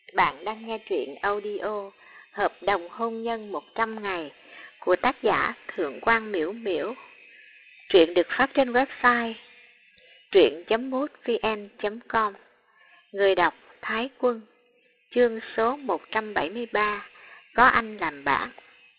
Bạn đang nghe truyện audio Hợp đồng hôn nhân 100 ngày của tác giả Thượng Quan Miễu Miễu. Truyện được phát trên website truyện.mútvn.com. Người đọc Thái Quân. Chương số 173. Có anh làm bạn.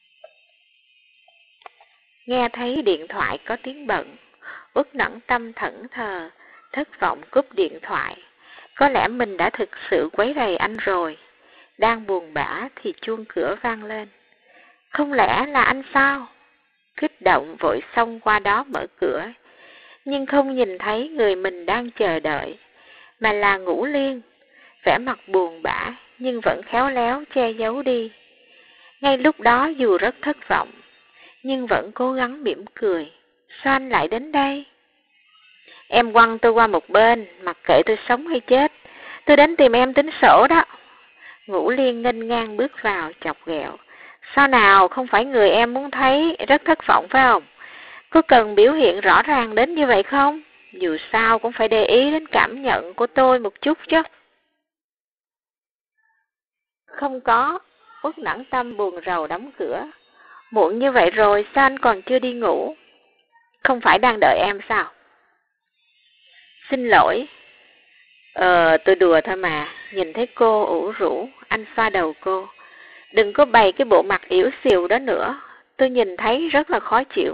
Nghe thấy điện thoại có tiếng bận, Uất Nẫn Tâm thẫn thờ, thất vọng cúp điện thoại. Có lẽ mình đã thực sự quấy rầy anh rồi. Đang buồn bã thì chuông cửa vang lên. Không lẽ là anh sao? Kích động vội xông qua đó mở cửa, nhưng không nhìn thấy người mình đang chờ đợi, mà là Ngũ Liên, vẻ mặt buồn bã nhưng vẫn khéo léo che giấu đi. Ngay lúc đó dù rất thất vọng, nhưng vẫn cố gắng mỉm cười. Sao anh lại đến đây? Em quăng tôi qua một bên, mặc kệ tôi sống hay chết. Tôi đến tìm em tính sổ đó. Ngũ Liên nghênh ngang bước vào chọc ghẹo. Sao nào, không phải người em muốn thấy, rất thất vọng phải không? Có cần biểu hiện rõ ràng đến như vậy không? Dù sao cũng phải để ý đến cảm nhận của tôi một chút chứ. Không có. Uất Nẫn Tâm buồn rầu đóng cửa. Muộn như vậy rồi sao anh còn chưa đi ngủ? Không phải đang đợi em sao? Xin lỗi. Tôi đùa thôi mà. Nhìn thấy cô ủ rũ, anh xoa đầu cô. Đừng có bày cái bộ mặt yếu xìu đó nữa. Tôi nhìn thấy rất là khó chịu.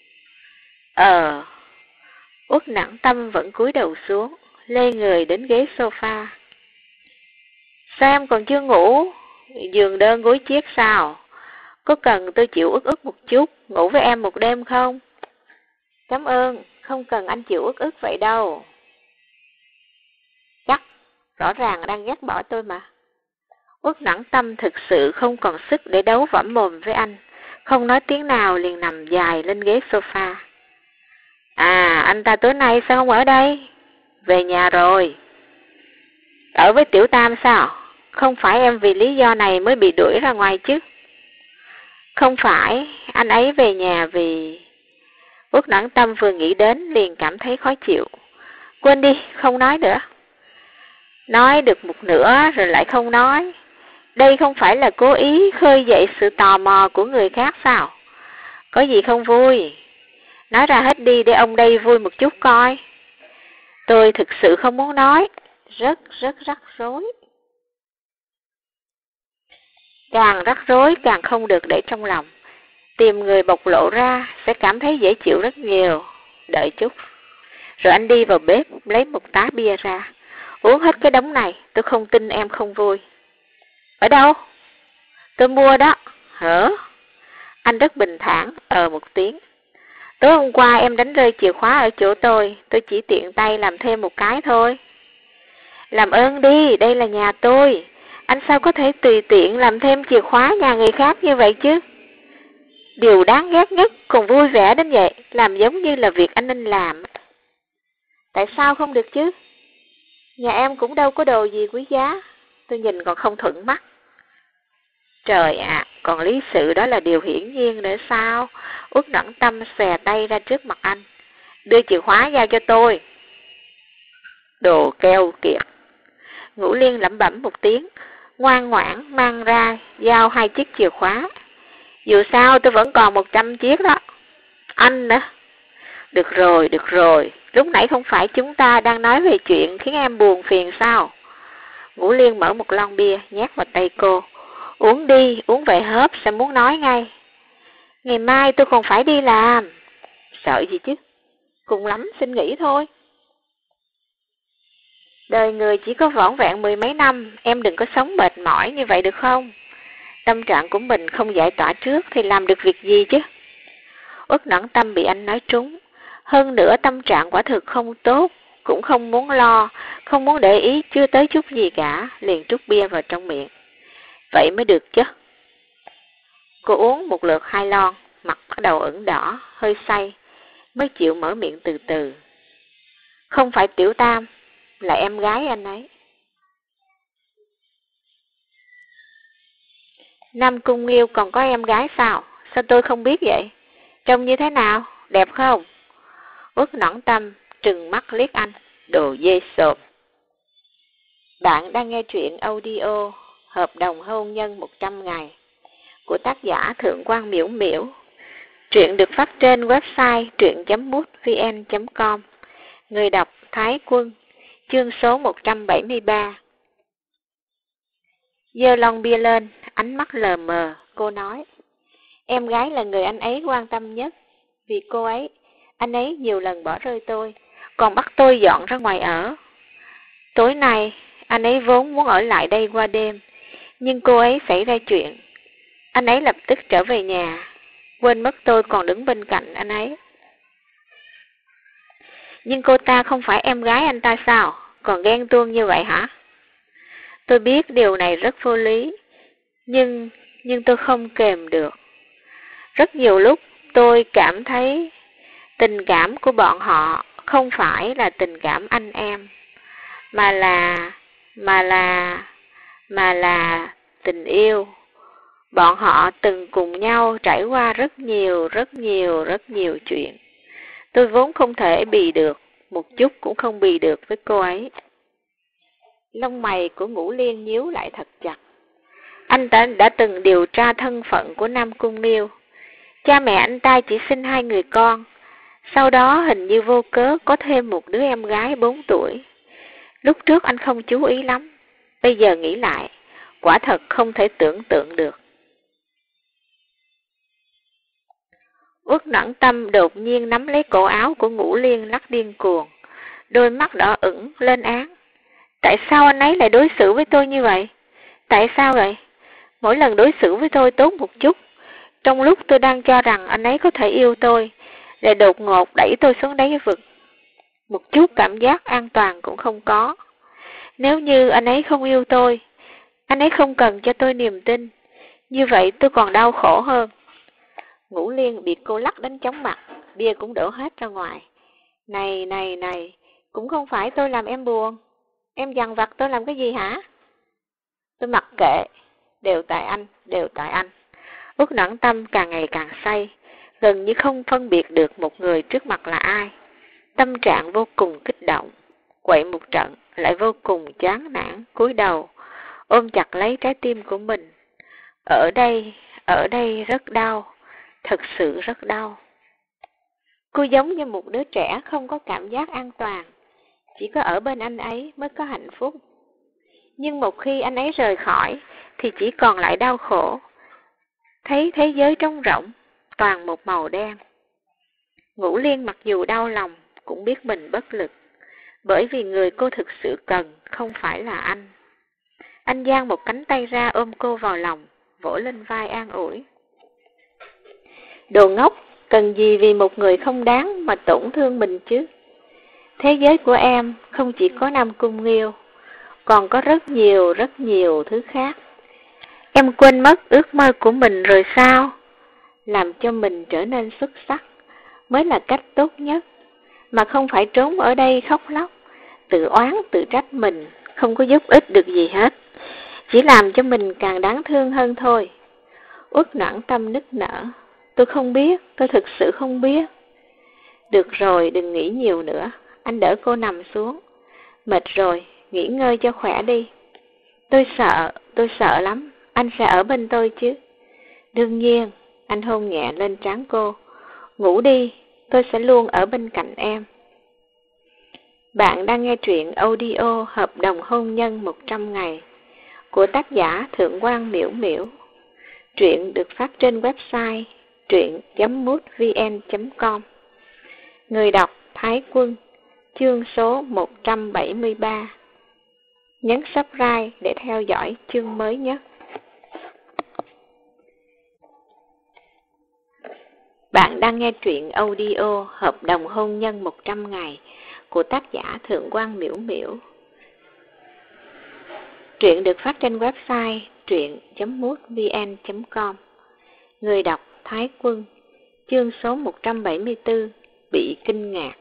Uất Nẫn Tâm vẫn cúi đầu xuống, lê người đến ghế sofa. Sao em còn chưa ngủ? Giường đơn gối chiếc sao? Có cần tôi chịu ức một chút, ngủ với em một đêm không? Cảm ơn, không cần anh chịu ức vậy đâu. Chắc, rõ ràng đang ghét bỏ tôi mà. Uất Nẫn Tâm thực sự không còn sức để đấu võ mồm với anh, không nói tiếng nào liền nằm dài lên ghế sofa. Anh ta tối nay sao không ở đây? Về nhà rồi. Ở với Tiểu Tam sao? Không phải em vì lý do này mới bị đuổi ra ngoài chứ? Không phải, anh ấy về nhà vì... Uất Nẫn Tâm vừa nghĩ đến liền cảm thấy khó chịu. Quên đi, không nói nữa. Nói được một nửa rồi lại không nói. Đây không phải là cố ý khơi dậy sự tò mò của người khác sao? Có gì không vui? Nói ra hết đi để ông đây vui một chút coi. Tôi thực sự không muốn nói. Rất rắc rối. Càng rắc rối càng không được để trong lòng. Tìm người bộc lộ ra sẽ cảm thấy dễ chịu rất nhiều. Đợi chút. Rồi anh đi vào bếp lấy một tá bia ra. Uống hết cái đống này, tôi không tin em không vui. Ở đâu? Tôi mua đó. Hả? Anh rất bình thản, một tiếng. Tối hôm qua em đánh rơi chìa khóa ở chỗ tôi chỉ tiện tay làm thêm một cái thôi. Làm ơn đi, đây là nhà tôi. Anh sao có thể tùy tiện làm thêm chìa khóa nhà người khác như vậy chứ? Điều đáng ghét nhất còn vui vẻ đến vậy, làm giống như là việc anh nên làm. Tại sao không được chứ? Nhà em cũng đâu có đồ gì quý giá, tôi nhìn còn không thuận mắt. Trời ạ, còn lý sự đó là điều hiển nhiên nữa sao? Uất Nẫn Tâm xòe tay ra trước mặt anh. Đưa chìa khóa giao cho tôi. Đồ keo kiệt. Ngũ Liên lẩm bẩm một tiếng, ngoan ngoãn mang ra giao 2 chiếc chìa khóa. Dù sao tôi vẫn còn 100 chiếc đó. Anh nữa. Được rồi, lúc nãy không phải chúng ta đang nói về chuyện khiến em buồn phiền sao? Ngũ Liên mở một lon bia nhét vào tay cô. Uống đi, uống vậy hớp sẽ muốn nói ngay. Ngày mai tôi còn phải đi làm. Sợ gì chứ? Cùng lắm xin nghỉ thôi. Đời người chỉ có vỏn vẹn 10 mấy năm, em đừng có sống mệt mỏi như vậy được không? Tâm trạng của mình không giải tỏa trước thì làm được việc gì chứ? Uất Nẫn Tâm bị anh nói trúng. Hơn nữa tâm trạng quả thực không tốt, cũng không muốn lo, không muốn để ý chưa tới chút gì cả, liền trút bia vào trong miệng. Vậy mới được chứ. Cô uống một lượt 2 lon, mặt bắt đầu ửng đỏ, hơi say, mới chịu mở miệng từ từ. Không phải Tiểu Tam, là em gái anh ấy. Nam Cung Nghiêu còn có em gái sao? Sao tôi không biết vậy? Trông như thế nào? Đẹp không? Uất Nẫn Tâm trừng mắt liếc anh. Đồ dê sộp. Bạn đang nghe truyện audio hợp đồng hôn nhân 100 ngày của tác giả Thượng quan Miễu Miễu. Truyện được phát trên website truyện.mútvn.com. Người đọc Thái Quân. Chương số 173. Giơ lon bia lên, ánh mắt lờ mờ, cô nói: em gái là người anh ấy quan tâm nhất. Vì cô ấy, anh ấy nhiều lần bỏ rơi tôi, còn bắt tôi dọn ra ngoài ở. Tối nay, anh ấy vốn muốn ở lại đây qua đêm, nhưng cô ấy xảy ra chuyện. Anh ấy lập tức trở về nhà, quên mất tôi còn đứng bên cạnh anh ấy. Nhưng cô ta không phải em gái anh ta sao? Còn ghen tuông như vậy hả? Tôi biết điều này rất vô lý, nhưng tôi không kềm được. Rất nhiều lúc tôi cảm thấy tình cảm của bọn họ không phải là tình cảm anh em, mà là tình yêu. Bọn họ từng cùng nhau trải qua rất nhiều chuyện. Tôi vốn không thể bì được, một chút cũng không bì được với cô ấy. Lông mày của Ngũ Liên nhíu lại thật chặt. Anh đã từng điều tra thân phận của Nam Cung Nghiêu. Cha mẹ anh ta chỉ sinh 2 người con, sau đó hình như vô cớ có thêm một đứa em gái 4 tuổi. Lúc trước anh không chú ý lắm, bây giờ nghĩ lại, quả thật không thể tưởng tượng được. Uất Noãn Tâm đột nhiên nắm lấy cổ áo của Ngũ Liên lắc điên cuồng, đôi mắt đỏ ửng lên án. Tại sao anh ấy lại đối xử với tôi như vậy? Tại sao vậy? Mỗi lần đối xử với tôi tốt một chút, trong lúc tôi đang cho rằng anh ấy có thể yêu tôi, lại đột ngột đẩy tôi xuống đáy vực. Một chút cảm giác an toàn cũng không có. Nếu như anh ấy không yêu tôi, anh ấy không cần cho tôi niềm tin, như vậy tôi còn đau khổ hơn. Ngũ Liên bị cô lắc đến chóng mặt, bia cũng đổ hết ra ngoài. Này, cũng không phải tôi làm em buồn. Em dằn vặt tôi làm cái gì hả? Tôi mặc kệ, đều tại anh. Uất Noãn Tâm càng ngày càng say, gần như không phân biệt được một người trước mặt là ai. Tâm trạng vô cùng kích động, quậy một trận lại vô cùng chán nản, cúi đầu ôm chặt lấy trái tim của mình. Ở đây rất đau, thật sự rất đau. Cô giống như một đứa trẻ không có cảm giác an toàn, chỉ có ở bên anh ấy mới có hạnh phúc. Nhưng một khi anh ấy rời khỏi thì chỉ còn lại đau khổ, thấy thế giới trống rỗng, toàn một màu đen. Ngũ Liên mặc dù đau lòng cũng biết mình bất lực, bởi vì người cô thực sự cần không phải là anh. Anh giang một cánh tay ra ôm cô vào lòng, vỗ lên vai an ủi. Đồ ngốc, cần gì vì một người không đáng mà tổn thương mình chứ? Thế giới của em không chỉ có Nam Cung Nghiêu, còn có rất nhiều thứ khác. Em quên mất ước mơ của mình rồi sao? Làm cho mình trở nên xuất sắc mới là cách tốt nhất, mà không phải trốn ở đây khóc lóc, tự oán tự trách mình, không có giúp ích được gì hết, chỉ làm cho mình càng đáng thương hơn thôi. Uất Noãn Tâm nức nở. Tôi không biết, tôi thực sự không biết. Được rồi, đừng nghĩ nhiều nữa. Anh đỡ cô nằm xuống. Mệt rồi, nghỉ ngơi cho khỏe đi. Tôi sợ lắm. Anh sẽ ở bên tôi chứ? Đương nhiên. Anh hôn nhẹ lên trán cô. Ngủ đi, tôi sẽ luôn ở bên cạnh em. Bạn đang nghe truyện audio Hợp đồng hôn nhân 100 ngày của tác giả Thượng quan Miễu Miễu. Truyện được phát trên website truyện.mútvn.com. Người đọc Thái Quân. Chương số 173. Nhấn subscribe để theo dõi chương mới nhất. Bạn đang nghe truyện audio Hợp đồng hôn nhân 100 ngày của tác giả Thượng quan Miễu Miễu. Truyện được phát trên website truyện.mútvn.com. Người đọc Thái Quân. Chương số 174. Bị kinh ngạc.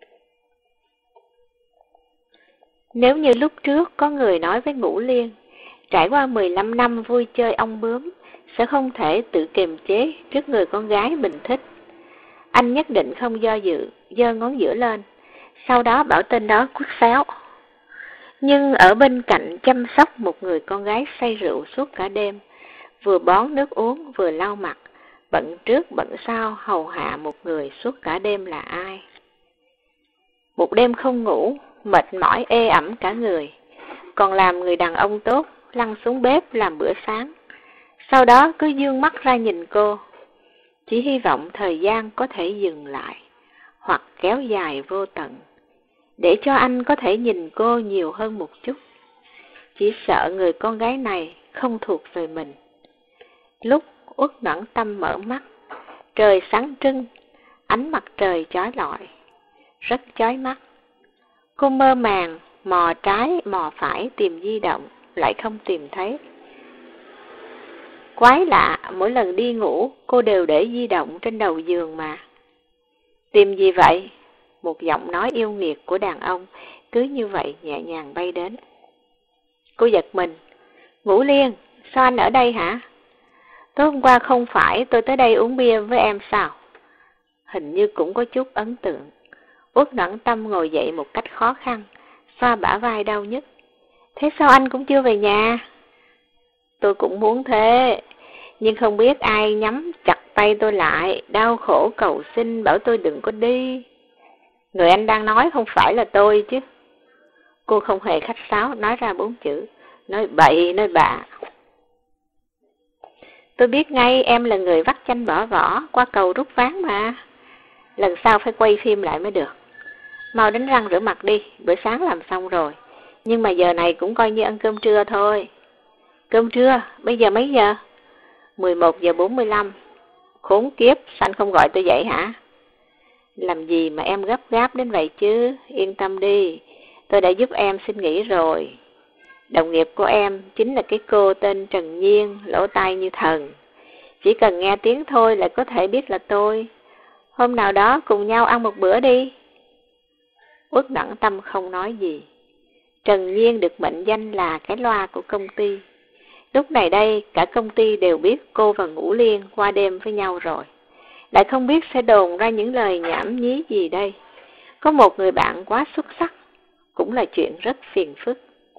Nếu như lúc trước có người nói với Ngũ Liên, trải qua 15 năm vui chơi ong bướm, sẽ không thể tự kiềm chế trước người con gái mình thích, anh nhất định không do dự, giơ ngón giữa lên, sau đó bảo tên đó cút xéo. Nhưng ở bên cạnh chăm sóc một người con gái say rượu suốt cả đêm, vừa bón nước uống vừa lau mặt, bận trước bận sau hầu hạ một người suốt cả đêm là ai? Một đêm không ngủ, mệt mỏi ê ẩm cả người, còn làm người đàn ông tốt, lăn xuống bếp làm bữa sáng. Sau đó cứ dương mắt ra nhìn cô, chỉ hy vọng thời gian có thể dừng lại, hoặc kéo dài vô tận, để cho anh có thể nhìn cô nhiều hơn một chút. Chỉ sợ người con gái này không thuộc về mình. Lúc Uất Noãn Tâm mở mắt, trời sáng trưng, ánh mặt trời chói lọi, rất chói mắt. Cô mơ màng, mò trái mò phải tìm di động, lại không tìm thấy. Quái lạ, mỗi lần đi ngủ, cô đều để di động trên đầu giường mà. Tìm gì vậy? Một giọng nói yêu nghiệt của đàn ông cứ như vậy nhẹ nhàng bay đến. Cô giật mình. Ngũ Liên, sao anh ở đây hả? Tối hôm qua không phải tôi tới đây uống bia với em sao? Hình như cũng có chút ấn tượng. Uất Noãn Tâm ngồi dậy một cách khó khăn, xoa bả vai đau nhức. Thế sao anh cũng chưa về nhà? Tôi cũng muốn thế, nhưng không biết ai nhắm chặt tay tôi lại, đau khổ cầu xin bảo tôi đừng có đi. Người anh đang nói không phải là tôi chứ. Cô không hề khách sáo nói ra 4 chữ, nói bậy nói bạ. Tôi biết ngay em là người vắt chanh bỏ vỏ, qua cầu rút ván mà. Lần sau phải quay phim lại mới được. Mau đánh răng rửa mặt đi, bữa sáng làm xong rồi. Nhưng mà giờ này cũng coi như ăn cơm trưa thôi. Cơm trưa? Bây giờ mấy giờ? 11:45. Khốn kiếp, sao anh không gọi tôi dậy hả? Làm gì mà em gấp gáp đến vậy chứ? Yên tâm đi, tôi đã giúp em xin nghỉ rồi. Đồng nghiệp của em chính là cái cô tên Trần Nhiên, lỗ tai như thần. Chỉ cần nghe tiếng thôi là có thể biết là tôi. Hôm nào đó cùng nhau ăn một bữa đi. Uất Noãn Tâm không nói gì. Trần Nhiên được mệnh danh là cái loa của công ty. Lúc này đây, cả công ty đều biết cô và Ngũ Liên qua đêm với nhau rồi. Lại không biết sẽ đồn ra những lời nhảm nhí gì đây. Có một người bạn quá xuất sắc, cũng là chuyện rất phiền phức.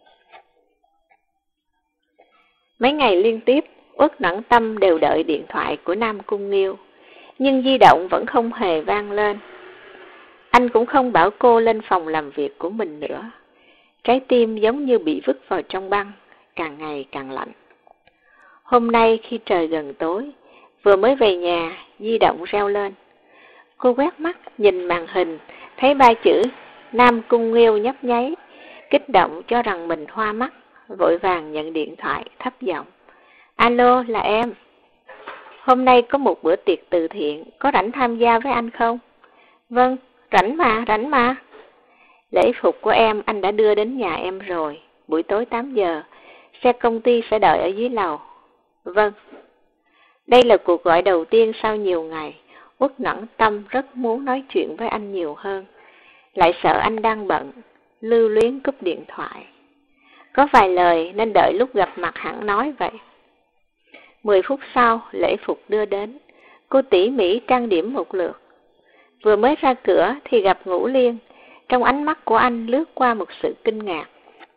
Mấy ngày liên tiếp, Uất Noãn Tâm đều đợi điện thoại của Nam Cung Nghiêu, nhưng di động vẫn không hề vang lên. Anh cũng không bảo cô lên phòng làm việc của mình nữa. Trái tim giống như bị vứt vào trong băng, càng ngày càng lạnh. Hôm nay khi trời gần tối, vừa mới về nhà, di động reo lên. Cô quét mắt nhìn màn hình, thấy 3 chữ Nam Cung Nghiêu nhấp nháy, kích động cho rằng mình hoa mắt, vội vàng nhận điện thoại thấp giọng. Alo, là em. Hôm nay có một bữa tiệc từ thiện, có rảnh tham gia với anh không? Vâng, rảnh mà. Lễ phục của em anh đã đưa đến nhà em rồi, buổi tối 8 giờ, xe công ty sẽ đợi ở dưới lầu. Vâng. Đây là cuộc gọi đầu tiên sau nhiều ngày, Uất Noãn Tâm rất muốn nói chuyện với anh nhiều hơn, lại sợ anh đang bận, lưu luyến cúp điện thoại. Có vài lời nên đợi lúc gặp mặt hẳn nói vậy. 10 phút sau, lễ phục đưa đến, cô tỉ mỉ trang điểm một lượt. Vừa mới ra cửa thì gặp Ngũ Liên, trong ánh mắt của anh lướt qua một sự kinh ngạc.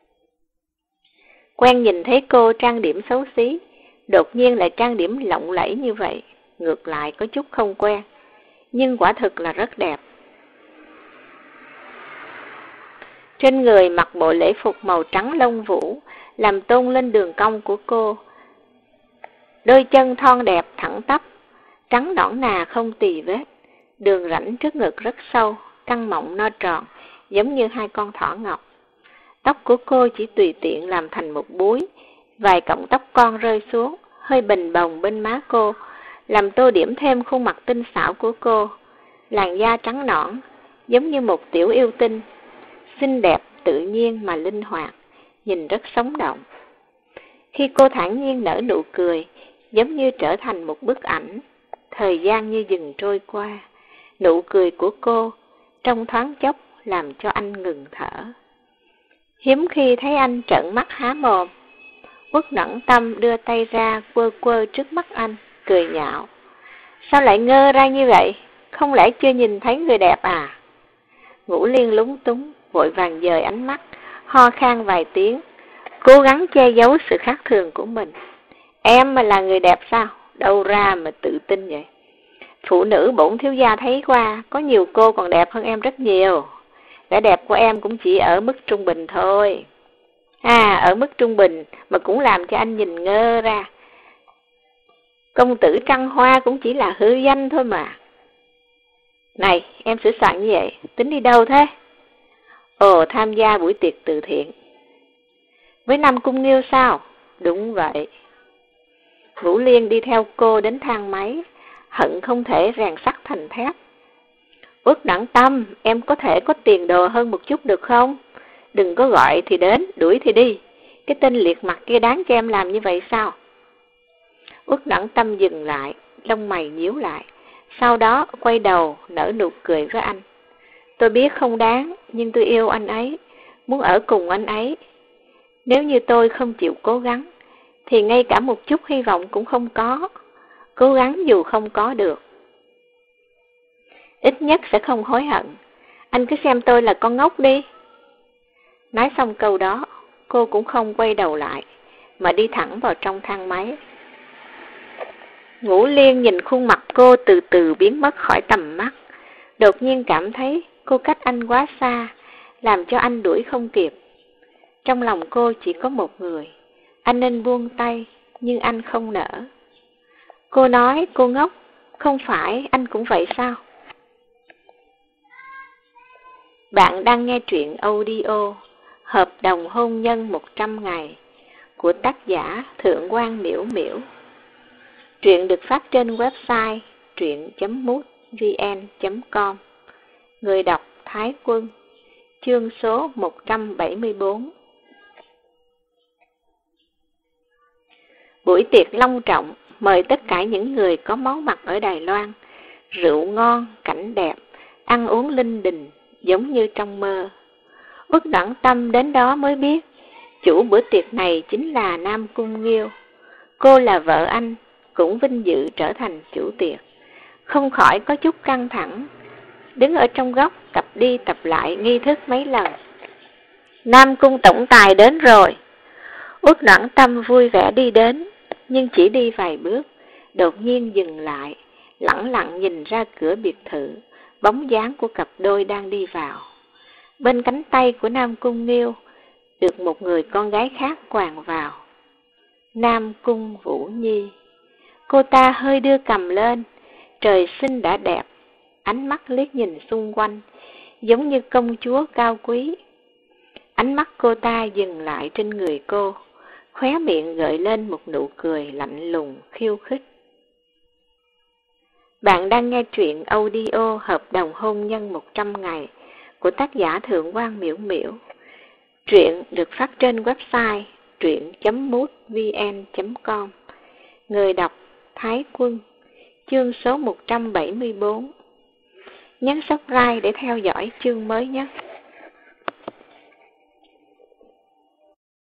Quen nhìn thấy cô trang điểm xấu xí, đột nhiên lại trang điểm lộng lẫy như vậy, ngược lại có chút không quen, nhưng quả thực là rất đẹp. Trên người mặc bộ lễ phục màu trắng lông vũ, làm tôn lên đường cong của cô. Đôi chân thon đẹp thẳng tắp, trắng nõn nà không tì vết, đường rãnh trước ngực rất sâu, căng mọng no tròn, giống như 2 con thỏ ngọc. Tóc của cô chỉ tùy tiện làm thành một búi, vài cọng tóc con rơi xuống, hơi bình bồng bên má cô, làm tô điểm thêm khuôn mặt tinh xảo của cô. Làn da trắng nõn, giống như một tiểu yêu tinh, xinh đẹp, tự nhiên mà linh hoạt, nhìn rất sống động. Khi cô thản nhiên nở nụ cười, giống như trở thành một bức ảnh, thời gian như dừng trôi qua. Nụ cười của cô, trong thoáng chốc, làm cho anh ngừng thở. Hiếm khi thấy anh trợn mắt há mồm, Uất Noãn Tâm đưa tay ra quơ quơ trước mắt anh, cười nhạo. Sao lại ngơ ra như vậy? Không lẽ chưa nhìn thấy người đẹp à? Ngũ Liên lúng túng, vội vàng dời ánh mắt, ho khan vài tiếng, cố gắng che giấu sự khác thường của mình. Em mà là người đẹp sao? Đâu ra mà tự tin vậy? Phụ nữ bổn thiếu gia thấy qua, có nhiều cô còn đẹp hơn em rất nhiều. Vẻ đẹp của em cũng chỉ ở mức trung bình thôi. Ở mức trung bình mà cũng làm cho anh nhìn ngơ ra. Công tử trăng hoa cũng chỉ là hư danh thôi mà. Này, em sửa soạn như vậy, tính đi đâu thế? Ồ, tham gia buổi tiệc từ thiện. Với Nam Cung Nghiêu sao? Đúng vậy. Vũ Liên đi theo cô đến thang máy, hận không thể rèn sắt thành thép. Uất Đẳng Tâm, em có thể có tiền đồ hơn một chút được không? Đừng có gọi thì đến, đuổi thì đi. Cái tên liệt mặt kia đáng cho em làm như vậy sao? Uất Đẳng Tâm dừng lại, lông mày nhíu lại. Sau đó quay đầu nở nụ cười với anh. Tôi biết không đáng, nhưng tôi yêu anh ấy, muốn ở cùng anh ấy. Nếu như tôi không chịu cố gắng, thì ngay cả một chút hy vọng cũng không có. Cố gắng dù không có được, ít nhất sẽ không hối hận. Anh cứ xem tôi là con ngốc đi. Nói xong câu đó, cô cũng không quay đầu lại, mà đi thẳng vào trong thang máy. Ngũ Liên nhìn khuôn mặt cô từ từ biến mất khỏi tầm mắt. Đột nhiên cảm thấy cô cách anh quá xa, làm cho anh đuổi không kịp. Trong lòng cô chỉ có một người, anh nên buông tay, nhưng anh không nỡ. Cô nói cô ngốc, không phải anh cũng vậy sao? Bạn đang nghe truyện audio Hợp đồng hôn nhân 100 ngày của tác giả Thượng Quan Miễu Miễu. Truyện được phát trên website truyện.mútvn.com. Người đọc Thái Quân. Chương số 174. Buổi tiệc long trọng mời tất cả những người có máu mặt ở Đài Loan. Rượu ngon, cảnh đẹp, ăn uống linh đình, giống như trong mơ. Uất Đẳng Tâm đến đó mới biết, chủ bữa tiệc này chính là Nam Cung Nghiêu. Cô là vợ anh, cũng vinh dự trở thành chủ tiệc. Không khỏi có chút căng thẳng, đứng ở trong góc tập đi tập lại nghi thức mấy lần. Nam Cung tổng tài đến rồi. Uất Đẳng Tâm vui vẻ đi đến, nhưng chỉ đi vài bước, đột nhiên dừng lại, lẳng lặng nhìn ra cửa biệt thự, bóng dáng của cặp đôi đang đi vào. Bên cánh tay của Nam Cung Nghiêu được một người con gái khác quàng vào. Nam Cung Vũ Nhi. Cô ta hơi đưa cằm lên, trời sinh đã đẹp, ánh mắt liếc nhìn xung quanh, giống như công chúa cao quý. Ánh mắt cô ta dừng lại trên người cô, khóe miệng gợi lên một nụ cười lạnh lùng, khiêu khích. Bạn đang nghe truyện audio Hợp đồng hôn nhân 100 ngày của tác giả Thượng Quan Miễu Miễu. Truyện được phát trên website truyện.mútvn.com. Người đọc Thái Quân. Chương số 174. Nhấn subscribe để theo dõi chương mới nhất.